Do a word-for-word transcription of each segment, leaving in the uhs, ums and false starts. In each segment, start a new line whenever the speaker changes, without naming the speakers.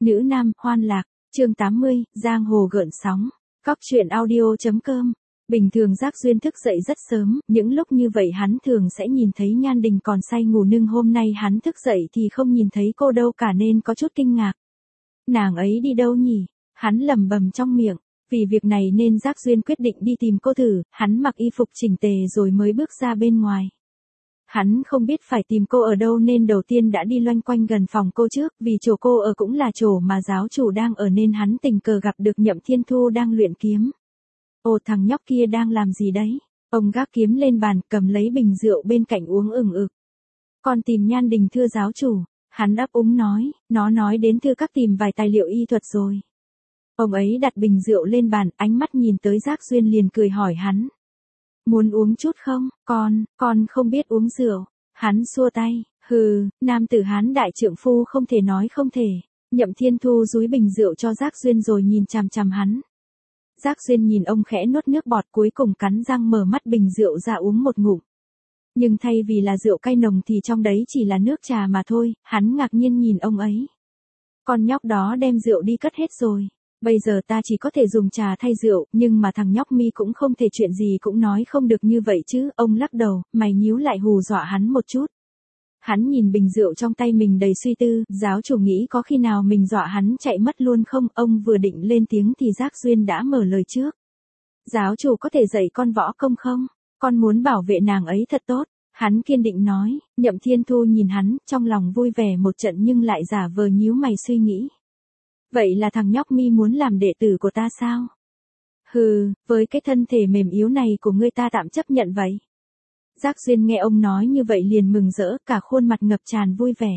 Nữ nam, hoan lạc, chương tám mươi, giang hồ gợn sóng. Cóc truyện audio chấm com. Bình thường Giác Duyên thức dậy rất sớm, những lúc như vậy hắn thường sẽ nhìn thấy Nhan Đình còn say ngủ, nhưng hôm nay hắn thức dậy thì không nhìn thấy cô đâu cả nên có chút kinh ngạc. Nàng ấy đi đâu nhỉ? Hắn lẩm bẩm trong miệng. Vì việc này nên Giác Duyên quyết định đi tìm cô thử, hắn mặc y phục chỉnh tề rồi mới bước ra bên ngoài. Hắn không biết phải tìm cô ở đâu nên đầu tiên đã đi loanh quanh gần phòng cô trước, vì chỗ cô ở cũng là chỗ mà giáo chủ đang ở nên hắn tình cờ gặp được Nhậm Thiên Thu đang luyện kiếm. Ồ, thằng nhóc kia đang làm gì đấy? Ông gác kiếm lên bàn, cầm lấy bình rượu bên cạnh uống ừng ực. Con tìm Nhan Đình thưa giáo chủ, hắn ấp úng nói, nó nói đến thưa các tìm vài tài liệu y thuật rồi. Ông ấy đặt bình rượu lên bàn, ánh mắt nhìn tới Giác Duyên liền cười hỏi hắn. Muốn uống chút không? Con, con không biết uống rượu. Hắn xua tay, hừ, nam tử Hán đại trượng phu không thể nói không thể. Nhậm Thiên Thu dúi bình rượu cho Giác Duyên rồi nhìn chằm chằm hắn. Giác Duyên nhìn ông khẽ nuốt nước bọt, cuối cùng cắn răng mở mắt bình rượu ra uống một ngụm. Nhưng thay vì là rượu cay nồng thì trong đấy chỉ là nước trà mà thôi, hắn ngạc nhiên nhìn ông ấy. Con nhóc đó đem rượu đi cất hết rồi. Bây giờ ta chỉ có thể dùng trà thay rượu, nhưng mà thằng nhóc mi cũng không thể chuyện gì cũng nói không được như vậy chứ. Ông lắc đầu, mày nhíu lại hù dọa hắn một chút. Hắn nhìn bình rượu trong tay mình đầy suy tư, giáo chủ nghĩ có khi nào mình dọa hắn chạy mất luôn không? Ông vừa định lên tiếng thì Giác Duyên đã mở lời trước. Giáo chủ có thể dạy con võ công không? Con muốn bảo vệ nàng ấy thật tốt. Hắn kiên định nói. Nhậm Thiên Thu nhìn hắn, trong lòng vui vẻ một trận nhưng lại giả vờ nhíu mày suy nghĩ. Vậy là thằng nhóc mi muốn làm đệ tử của ta sao? Hừ, với cái thân thể mềm yếu này của ngươi ta tạm chấp nhận vậy. Giác Duyên nghe ông nói như vậy liền mừng rỡ, cả khuôn mặt ngập tràn vui vẻ.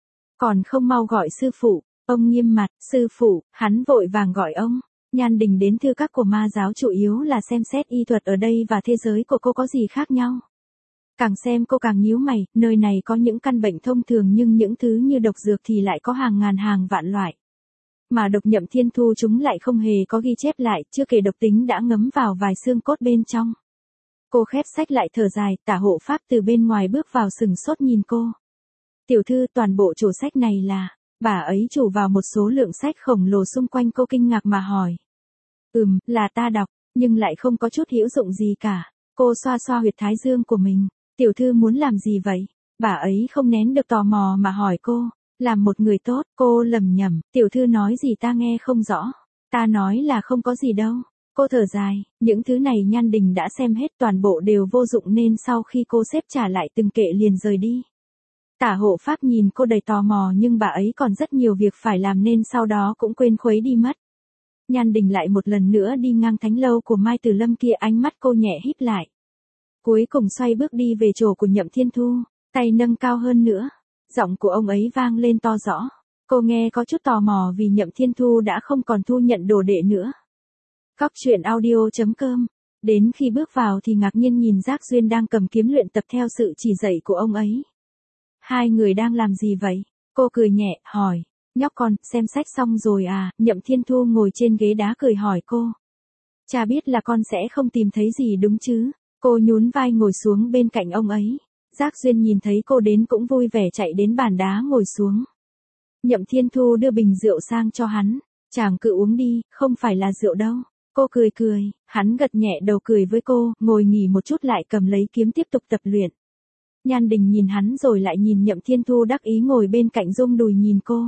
Còn không mau gọi sư phụ, ông nghiêm mặt, sư phụ, hắn vội vàng gọi ông. Nhan Đình đến thưa các của ma giáo chủ yếu là xem xét y thuật ở đây và thế giới của cô có gì khác nhau. Càng xem cô càng nhíu mày, nơi này có những căn bệnh thông thường nhưng những thứ như độc dược thì lại có hàng ngàn hàng vạn loại. Mà độc Nhậm Thiên Thu chúng lại không hề có ghi chép lại, chưa kể độc tính đã ngấm vào vài xương cốt bên trong. Cô khép sách lại thở dài, Tả hộ pháp từ bên ngoài bước vào sừng sốt nhìn cô. Tiểu thư, toàn bộ chỗ sách này là, bà ấy chủ vào một số lượng sách khổng lồ xung quanh cô kinh ngạc mà hỏi. Ừm, là ta đọc, nhưng lại không có chút hữu dụng gì cả. Cô xoa xoa huyệt thái dương của mình. Tiểu thư muốn làm gì vậy? Bà ấy không nén được tò mò mà hỏi cô. Làm một người tốt, cô lầm nhầm, tiểu thư nói gì ta nghe không rõ. Ta nói là không có gì đâu. Cô thở dài, những thứ này Nhan Đình đã xem hết, toàn bộ đều vô dụng nên sau khi cô xếp trả lại từng kệ liền rời đi. Tả hộ pháp nhìn cô đầy tò mò nhưng bà ấy còn rất nhiều việc phải làm nên sau đó cũng quên khuấy đi mất. Nhan Đình lại một lần nữa đi ngang thánh lâu của Mai Tử Lâm kia, ánh mắt cô nhẹ híp lại. Cuối cùng xoay bước đi về chỗ của Nhậm Thiên Thu, tay nâng cao hơn nữa. Giọng của ông ấy vang lên to rõ. Cô nghe có chút tò mò vì Nhậm Thiên Thu đã không còn thu nhận đồ đệ nữa. Cóc truyện audio chấm com. Đến khi bước vào thì ngạc nhiên nhìn Giác Duyên đang cầm kiếm luyện tập theo sự chỉ dạy của ông ấy. Hai người đang làm gì vậy? Cô cười nhẹ, hỏi. Nhóc con, xem sách xong rồi à? Nhậm Thiên Thu ngồi trên ghế đá cười hỏi cô. Cha biết là con sẽ không tìm thấy gì đúng chứ? Cô nhún vai ngồi xuống bên cạnh ông ấy. Giác Duyên nhìn thấy cô đến cũng vui vẻ chạy đến bàn đá ngồi xuống. Nhậm Thiên Thu đưa bình rượu sang cho hắn. Chàng cứ uống đi, không phải là rượu đâu. Cô cười cười, hắn gật nhẹ đầu cười với cô, ngồi nghỉ một chút lại cầm lấy kiếm tiếp tục tập luyện. Nhan Đình nhìn hắn rồi lại nhìn Nhậm Thiên Thu đắc ý ngồi bên cạnh rung đùi nhìn cô.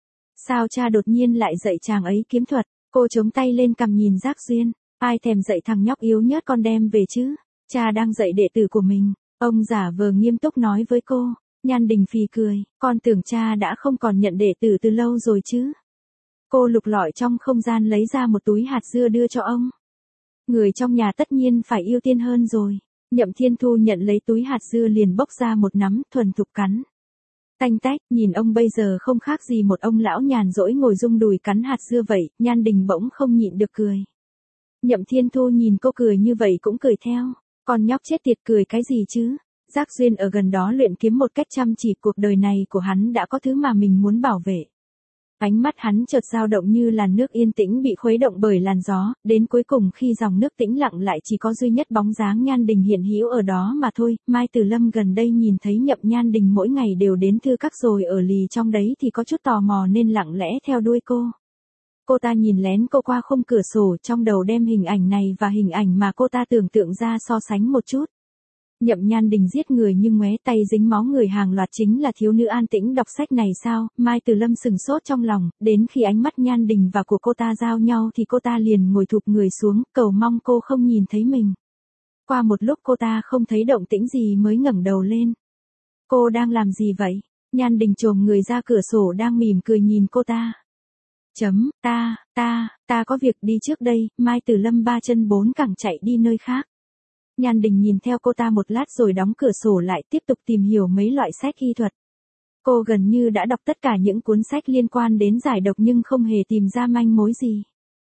Sao cha đột nhiên lại dạy chàng ấy kiếm thuật? Cô chống tay lên cằm nhìn Giác Duyên. Ai thèm dạy thằng nhóc yếu nhớt con đem về chứ? Cha đang dạy đệ tử của mình. Ông giả vờ nghiêm túc nói với cô. Nhan Đình phì cười, con tưởng cha đã không còn nhận đệ tử từ lâu rồi chứ. Cô lục lọi trong không gian lấy ra một túi hạt dưa đưa cho ông. Người trong nhà tất nhiên phải ưu tiên hơn rồi. Nhậm Thiên Thu nhận lấy túi hạt dưa liền bốc ra một nắm, thuần thục cắn. Tanh tách, nhìn ông bây giờ không khác gì một ông lão nhàn rỗi ngồi rung đùi cắn hạt dưa vậy, Nhan Đình bỗng không nhịn được cười. Nhậm Thiên Thu nhìn cô cười như vậy cũng cười theo. Con nhóc chết tiệt, cười cái gì chứ? Giác Duyên ở gần đó luyện kiếm một cách chăm chỉ, cuộc đời này của hắn đã có thứ mà mình muốn bảo vệ. Ánh mắt hắn chợt dao động như làn nước yên tĩnh bị khuấy động bởi làn gió, đến cuối cùng khi dòng nước tĩnh lặng lại chỉ có duy nhất bóng dáng Nhan Đình hiện hữu ở đó mà thôi. Mai Từ Lâm gần đây nhìn thấy Nhậm Nhan Đình mỗi ngày đều đến thư các rồi ở lì trong đấy thì có chút tò mò nên lặng lẽ theo đuôi cô. Cô ta nhìn lén cô qua khung cửa sổ, trong đầu đem hình ảnh này và hình ảnh mà cô ta tưởng tượng ra so sánh một chút. Nhậm Nhan Đình giết người nhưng ngoé tay dính máu người hàng loạt chính là thiếu nữ an tĩnh đọc sách này sao? Mai Từ Lâm sừng sốt trong lòng, đến khi ánh mắt Nhan Đình và của cô ta giao nhau thì cô ta liền ngồi thụp người xuống, cầu mong cô không nhìn thấy mình. Qua một lúc cô ta không thấy động tĩnh gì mới ngẩng đầu lên. Cô đang làm gì vậy? Nhan Đình chồm người ra cửa sổ đang mỉm cười nhìn cô ta. Chấm, ta, ta, ta có việc đi trước đây. Mai Từ Lâm ba chân bốn cẳng chạy đi nơi khác. Nhan Đình nhìn theo cô ta một lát rồi đóng cửa sổ lại, tiếp tục tìm hiểu mấy loại sách y thuật. Cô gần như đã đọc tất cả những cuốn sách liên quan đến giải độc nhưng không hề tìm ra manh mối gì.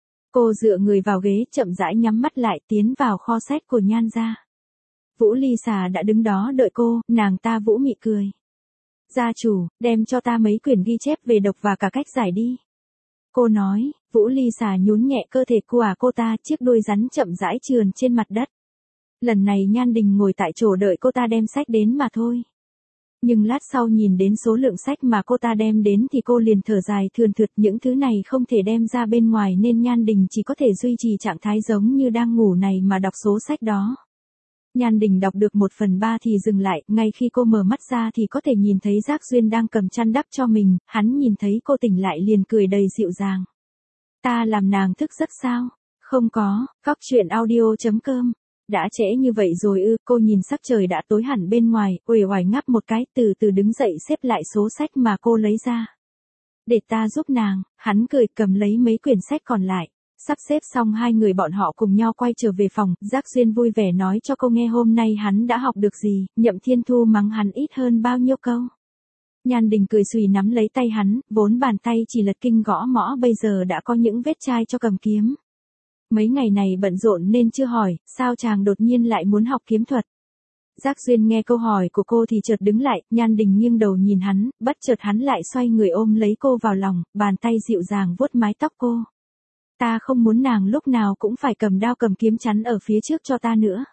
Cô dựa người vào ghế chậm rãi nhắm mắt lại tiến vào kho sách của Nhan gia. Vũ Ly Xà đã đứng đó đợi cô, nàng ta vũ mị cười. Gia chủ, đem cho ta mấy quyển ghi chép về độc và cả cách giải đi. Cô nói. Vũ Ly Xà nhún nhẹ cơ thể của cô ta, chiếc đuôi rắn chậm rãi trườn trên mặt đất. Lần này Nhan Đình ngồi tại chỗ đợi cô ta đem sách đến mà thôi. Nhưng lát sau nhìn đến số lượng sách mà cô ta đem đến thì cô liền thở dài thườn thượt, những thứ này không thể đem ra bên ngoài nên Nhan Đình chỉ có thể duy trì trạng thái giống như đang ngủ này mà đọc số sách đó. Nhan Đình đọc được một phần ba thì dừng lại, ngay khi cô mở mắt ra thì có thể nhìn thấy Giác Duyên đang cầm chăn đắp cho mình, hắn nhìn thấy cô tỉnh lại liền cười đầy dịu dàng. Ta làm nàng thức giấc sao? Không có, Cóc Truyện Audio chấm com. Đã trễ như vậy rồi ư? Cô nhìn sắc trời đã tối hẳn bên ngoài, uể oải ngáp một cái, từ từ đứng dậy xếp lại số sách mà cô lấy ra. Để ta giúp nàng, hắn cười cầm lấy mấy quyển sách còn lại. Sắp xếp xong hai người bọn họ cùng nhau quay trở về phòng, Giác Duyên vui vẻ nói cho cô nghe hôm nay hắn đã học được gì, Nhậm Thiên Thu mắng hắn ít hơn bao nhiêu câu. Nhan Đình cười xùy nắm lấy tay hắn, vốn bàn tay chỉ lật kinh gõ mõ bây giờ đã có những vết chai cho cầm kiếm. Mấy ngày này bận rộn nên chưa hỏi, sao chàng đột nhiên lại muốn học kiếm thuật. Giác Duyên nghe câu hỏi của cô thì chợt đứng lại, Nhan Đình nghiêng đầu nhìn hắn, bất chợt hắn lại xoay người ôm lấy cô vào lòng, bàn tay dịu dàng vuốt mái tóc cô. Ta không muốn nàng lúc nào cũng phải cầm đao cầm kiếm chắn ở phía trước cho ta nữa.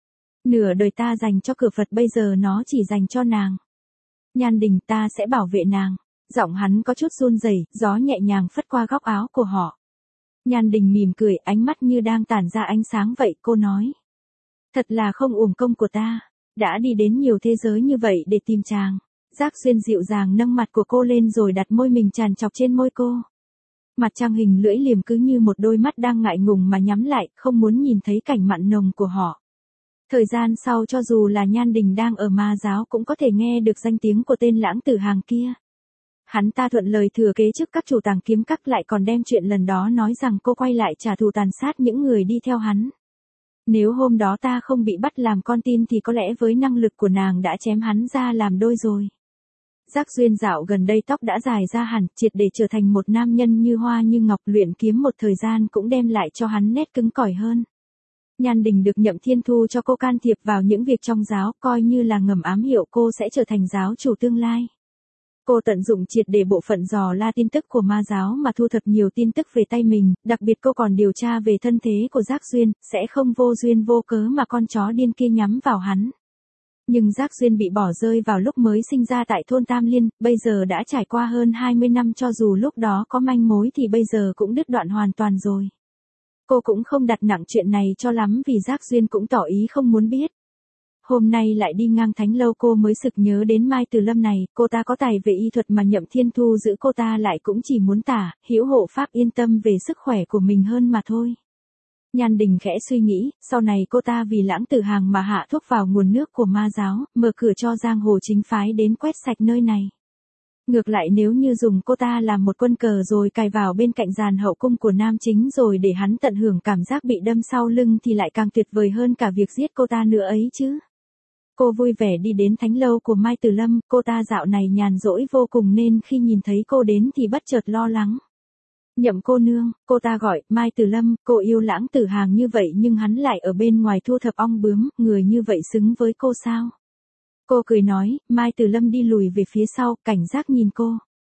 Nửa đời ta dành cho cửa Phật bây giờ nó chỉ dành cho nàng. Nhan Đình, ta sẽ bảo vệ nàng. Giọng hắn có chút run rẩy, gió nhẹ nhàng phất qua góc áo của họ. Nhan Đình mỉm cười, ánh mắt như đang tản ra ánh sáng vậy, cô nói. Thật là không uổng công của ta, đã đi đến nhiều thế giới như vậy để tìm chàng. Giác Duyên dịu dàng nâng mặt của cô lên rồi đặt môi mình tràn trọc trên môi cô. Mặt trăng hình lưỡi liềm cứ như một đôi mắt đang ngại ngùng mà nhắm lại, không muốn nhìn thấy cảnh mặn nồng của họ. Thời gian sau cho dù là Nhan Đình đang ở ma giáo cũng có thể nghe được danh tiếng của tên lãng tử hàng kia. Hắn ta thuận lời thừa kế chức các chủ tàng kiếm các, lại còn đem chuyện lần đó nói rằng cô quay lại trả thù tàn sát những người đi theo hắn. Nếu hôm đó ta không bị bắt làm con tin thì có lẽ với năng lực của nàng đã chém hắn ra làm đôi rồi. Giác Duyên dạo gần đây tóc đã dài ra hẳn, triệt để trở thành một nam nhân như hoa như ngọc, luyện kiếm một thời gian cũng đem lại cho hắn nét cứng cỏi hơn. Nhan Đình được Nhậm Thiên Thu cho cô can thiệp vào những việc trong giáo, coi như là ngầm ám hiệu cô sẽ trở thành giáo chủ tương lai. Cô tận dụng triệt để bộ phận dò la tin tức của ma giáo mà thu thập nhiều tin tức về tay mình, đặc biệt cô còn điều tra về thân thế của Giác Duyên, sẽ không vô duyên vô cớ mà con chó điên kia nhắm vào hắn. Nhưng Giác Duyên bị bỏ rơi vào lúc mới sinh ra tại thôn Tam Liên, bây giờ đã trải qua hơn hai mươi năm, cho dù lúc đó có manh mối thì bây giờ cũng đứt đoạn hoàn toàn rồi. Cô cũng không đặt nặng chuyện này cho lắm vì Giác Duyên cũng tỏ ý không muốn biết. Hôm nay lại đi ngang Thánh Lâu cô mới sực nhớ đến Mai Từ Lâm này, cô ta có tài về y thuật mà Nhậm Thiên Thu giữ cô ta lại cũng chỉ muốn tả, hữu hộ pháp yên tâm về sức khỏe của mình hơn mà thôi. Nhan Đình khẽ suy nghĩ, sau này cô ta vì lãng tử hàng mà hạ thuốc vào nguồn nước của ma giáo, mở cửa cho giang hồ chính phái đến quét sạch nơi này. Ngược lại nếu như dùng cô ta làm một quân cờ rồi cài vào bên cạnh giàn hậu cung của nam chính rồi để hắn tận hưởng cảm giác bị đâm sau lưng thì lại càng tuyệt vời hơn cả việc giết cô ta nữa ấy chứ. Cô vui vẻ đi đến Thánh Lâu của Mai Từ Lâm, cô ta dạo này nhàn rỗi vô cùng nên khi nhìn thấy cô đến thì bất chợt lo lắng. Nhậm cô nương, cô ta gọi. Mai Từ Lâm, cô yêu lãng tử hàng như vậy nhưng hắn lại ở bên ngoài thu thập ong bướm, người như vậy xứng với cô sao? Cô cười nói. Mai Từ Lâm đi lùi về phía sau, cảnh giác nhìn cô.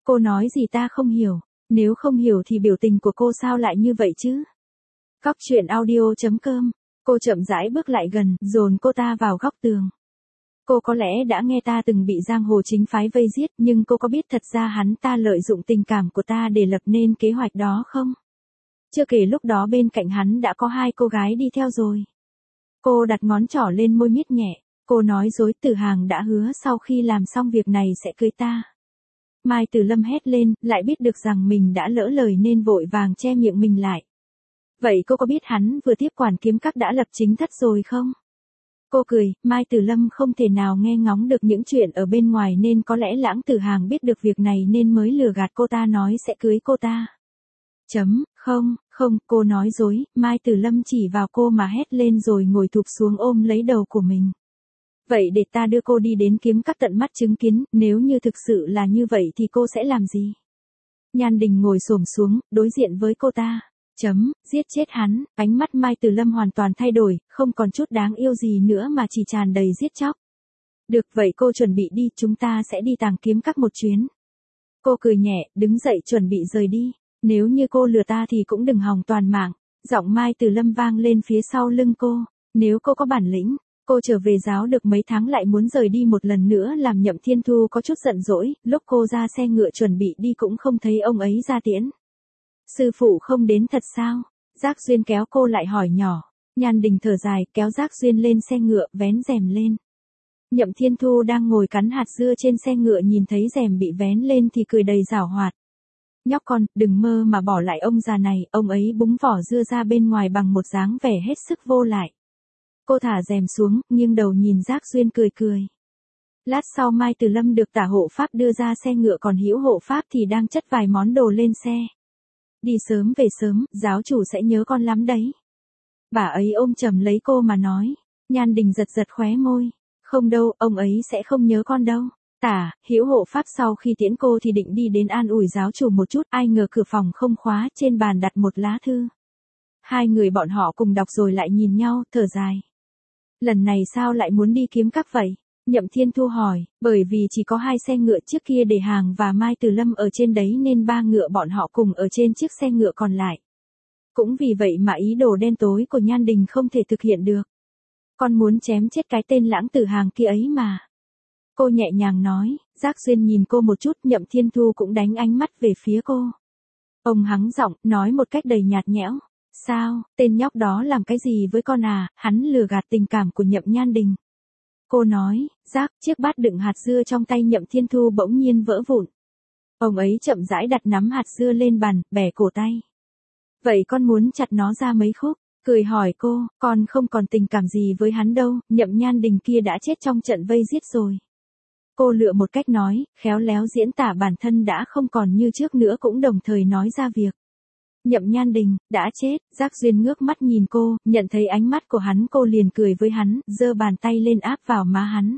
Cô nói gì ta không hiểu, nếu không hiểu thì biểu tình của cô sao lại như vậy chứ? Cóc truyện audio chấm com, cô chậm rãi bước lại gần, dồn cô ta vào góc tường. Cô có lẽ đã nghe ta từng bị giang hồ chính phái vây giết, nhưng cô có biết thật ra hắn ta lợi dụng tình cảm của ta để lập nên kế hoạch đó không? Chưa kể lúc đó bên cạnh hắn đã có hai cô gái đi theo rồi. Cô đặt ngón trỏ lên môi miết nhẹ, cô nói dối. Tử Hàng đã hứa sau khi làm xong việc này sẽ cưới ta. Mai Tử Lâm hét lên, lại biết được rằng mình đã lỡ lời nên vội vàng che miệng mình lại. Vậy cô có biết hắn vừa tiếp quản kiếm các đã lập chính thất rồi không? Cô cười, Mai Tử Lâm không thể nào nghe ngóng được những chuyện ở bên ngoài nên có lẽ Lãng Tử Hàng biết được việc này nên mới lừa gạt cô ta nói sẽ cưới cô ta. Chấm, không, không, cô nói dối. Mai Tử Lâm chỉ vào cô mà hét lên rồi ngồi thụp xuống ôm lấy đầu của mình. Vậy để ta đưa cô đi đến kiếm các tận mắt chứng kiến, nếu như thực sự là như vậy thì cô sẽ làm gì? Nhan Đình ngồi xổm xuống, đối diện với cô ta. Chấm, giết chết hắn. Ánh mắt Mai Tử Lâm hoàn toàn thay đổi, không còn chút đáng yêu gì nữa mà chỉ tràn đầy giết chóc. Được, vậy cô chuẩn bị đi, chúng ta sẽ đi Tàng Kiếm Các một chuyến. Cô cười nhẹ, đứng dậy chuẩn bị rời đi. Nếu như cô lừa ta thì cũng đừng hòng toàn mạng. Giọng Mai Tử Lâm vang lên phía sau lưng cô. Nếu cô có bản lĩnh, cô trở về giáo được mấy tháng lại muốn rời đi một lần nữa làm Nhậm Thiên Thu có chút giận dỗi. Lúc cô ra xe ngựa chuẩn bị đi cũng không thấy ông ấy ra tiễn. Sư phụ không đến thật sao? Giác Duyên kéo cô lại hỏi nhỏ. Nhan Đình thở dài, kéo Giác Duyên lên xe ngựa, vén rèm lên. Nhậm Thiên Thu đang ngồi cắn hạt dưa trên xe ngựa nhìn thấy rèm bị vén lên thì cười đầy giảo hoạt. Nhóc con, đừng mơ mà bỏ lại ông già này, ông ấy búng vỏ dưa ra bên ngoài bằng một dáng vẻ hết sức vô lại. Cô thả rèm xuống, nghiêng đầu nhìn Giác Duyên cười cười. Lát sau Mai Tử Lâm được Tả hộ pháp đưa ra xe ngựa, còn Hữu hộ pháp thì đang chất vài món đồ lên xe. Đi sớm về sớm, giáo chủ sẽ nhớ con lắm đấy. Bà ấy ôm chầm lấy cô mà nói. Nhan Đình giật giật khóe môi. Không đâu, ông ấy sẽ không nhớ con đâu. Tả, Hữu hộ pháp sau khi tiễn cô thì định đi đến an ủi giáo chủ một chút, ai ngờ cửa phòng không khóa, trên bàn đặt một lá thư. Hai người bọn họ cùng đọc rồi lại nhìn nhau, thở dài. Lần này sao lại muốn đi kiếm các vậy? Nhậm Thiên Thu hỏi, bởi vì chỉ có hai xe ngựa trước kia để Hàng và Mai Tử Lâm ở trên đấy nên ba ngựa bọn họ cùng ở trên chiếc xe ngựa còn lại. Cũng vì vậy mà ý đồ đen tối của Nhan Đình không thể thực hiện được. Con muốn chém chết cái tên Lãng Tử Hàng kia ấy mà. Cô nhẹ nhàng nói. Giác Duyên nhìn cô một chút, Nhậm Thiên Thu cũng đánh ánh mắt về phía cô. Ông hắng giọng, nói một cách đầy nhạt nhẽo. Sao, tên nhóc đó làm cái gì với con à, hắn lừa gạt tình cảm của Nhậm Nhan Đình. Cô nói, Giác, chiếc bát đựng hạt dưa trong tay Nhậm Thiên Thu bỗng nhiên vỡ vụn. Ông ấy chậm rãi đặt nắm hạt dưa lên bàn, bẻ cổ tay. Vậy con muốn chặt nó ra mấy khúc? Cười hỏi cô, con không còn tình cảm gì với hắn đâu, Nhậm Nhan Đình kia đã chết trong trận vây giết rồi. Cô lựa một cách nói, khéo léo diễn tả bản thân đã không còn như trước nữa cũng đồng thời nói ra việc. Nhậm Nhan Đình, đã chết. Giác Duyên ngước mắt nhìn cô, nhận thấy ánh mắt của hắn cô liền cười với hắn, giơ bàn tay lên áp vào má hắn.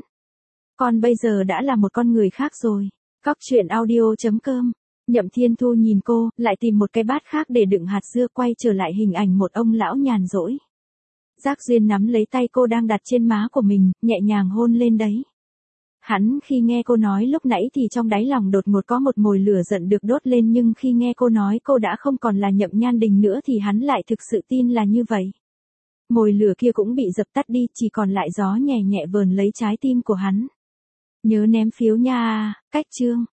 Con bây giờ đã là một con người khác rồi. Cóc truyện audio chấm com. Nhậm Thiên Thu nhìn cô, lại tìm một cái bát khác để đựng hạt dưa, quay trở lại hình ảnh một ông lão nhàn rỗi. Giác Duyên nắm lấy tay cô đang đặt trên má của mình, nhẹ nhàng hôn lên đấy. Hắn khi nghe cô nói lúc nãy thì trong đáy lòng đột ngột có một mồi lửa giận được đốt lên, nhưng khi nghe cô nói cô đã không còn là Nhậm Nhan Đình nữa thì hắn lại thực sự tin là như vậy. Mồi lửa kia cũng bị dập tắt đi, chỉ còn lại gió nhẹ nhẹ vờn lấy trái tim của hắn. Nhớ ném phiếu nha, cách chương.